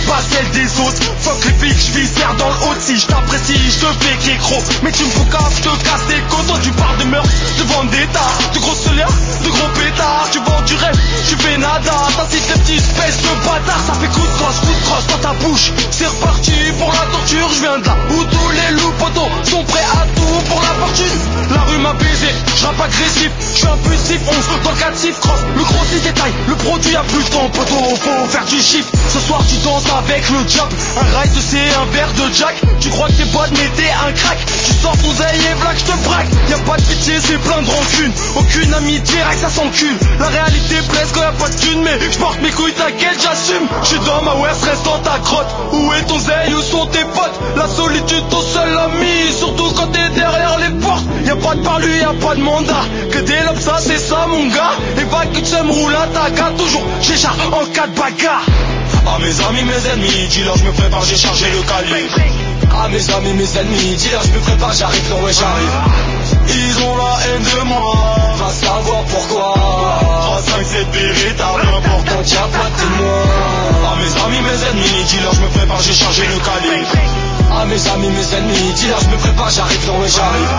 pas celle des autres. Fuck les pics, je viscère dans le haut. Si je t'apprécie, je te fais qu'écro. Mais tu me fous gaffe, je te casse tes côtes. Toi tu parles de meurtre, de vendetta, de grosses liens, de gros pétards. Tu vends du rêve, tu fais nada. T'incites les petits espèces de bâtards. Ça fait coup de crosse dans ta bouche. C'est reparti pour la torture, je viens de là où tous les loups potos sont prêts à tout pour la fortune. La rue m'a baisé, je rappe agressif, je suis impulsif, 11 dans le 4 chiffres, cross. Le gros c'est détail, le produit a plus de temps, poteau, faut faire du chiffre. Ce soir tu danses avec le diable, un ride c'est un verre de Jack. Tu crois que t'es bonne mais t'es un crack. Tu sors ton zèle et black, je te braque. Y'a pas de pitié, c'est plein de rancune. Aucune amitié, rien que ça s'encule. La réalité blesse quand y'a pas de thune, mais j'porte mes couilles, t'inquiète, j'assume. J'suis dans ma West, reste dans ta grotte. Où est ton zèle, où sont tes potes? La solitude, ton seul ami, surtout quand t'es derrière les portes. Y'a pas de parlu, y'a pas de mandat. Que des lobes, ça c'est ça mon gars. Et va que tu me roule à ta gare. Toujours j'écharpe en cas de bagarre. À mes amis, mes ennemis, dis-leur je me prépare, j'ai chargé le calibre. À mes amis, mes ennemis, dis-leur je me prépare, j'arrive, non ouais j'arrive. Ils ont la haine de moi, va savoir pourquoi. 3, 5, 7 véritable, important qu'il y a pas de témoin. À mes amis, mes ennemis, dis-leur je me prépare, j'ai chargé le calibre. À mes amis, mes ennemis, dis-leur je me prépare, j'arrive, non ouais j'arrive.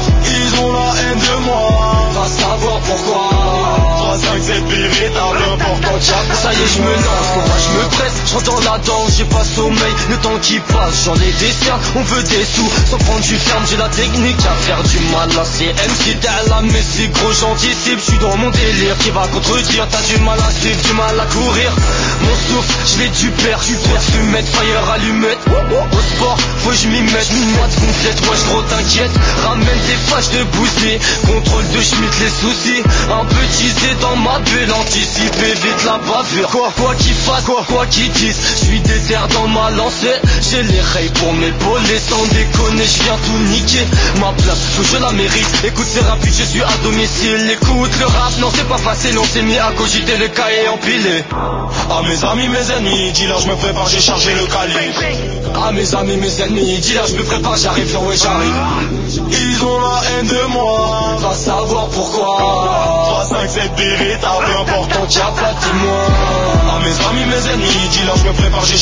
Ils ont la haine de moi, va savoir pourquoi. 3, 5, 7 véritable, important qu'il y a pas de témoin. Ça y est, je me lance, courage, je me presse, je rentre dans la danse, j'ai pas sommeil, le temps qui passe, j'en ai des cernes, on veut des sous, sans prendre du ferme, j'ai la technique à faire du mal à ces MC d'Allah, mais c'est gros, j'anticipe, je suis dans mon délire, qui va contredire, t'as du mal à suivre, du mal à courir, mon souffle, je l'ai du père, fumette, fire, allumette, au sport, faut que je m'y mette, moite complète, wesh gros t'inquiète, ramène tes fâches de bousiller, contrôle de Schmitt les soucis, un peu teasé dans ma bulle, anticiper vite la bavure. Quoi qu'il fasse, quoi qu'ils disent, je suis déter dans ma lancée. J'ai les rails pour m'épauler, sans déconner, je viens tout niquer. Ma place, faut que je la mérite. Écoute c'est rapide, je suis à domicile. Écoute le rap, non c'est pas facile, on s'est mis à cogiter le cahier empilé. À mes amis, mes ennemis, dis-leur je me prépare, j'ai chargé le calibre. À mes amis, mes ennemis, dis-leur je me prépare, j'arrive, non ouais j'arrive. Ils ont la haine de moi, va savoir pourquoi. 3, 5, 7 véritable, important qu'il y a pas de témoin. À mes amis, mes ennemis, dis-leur je me prépare, j'ai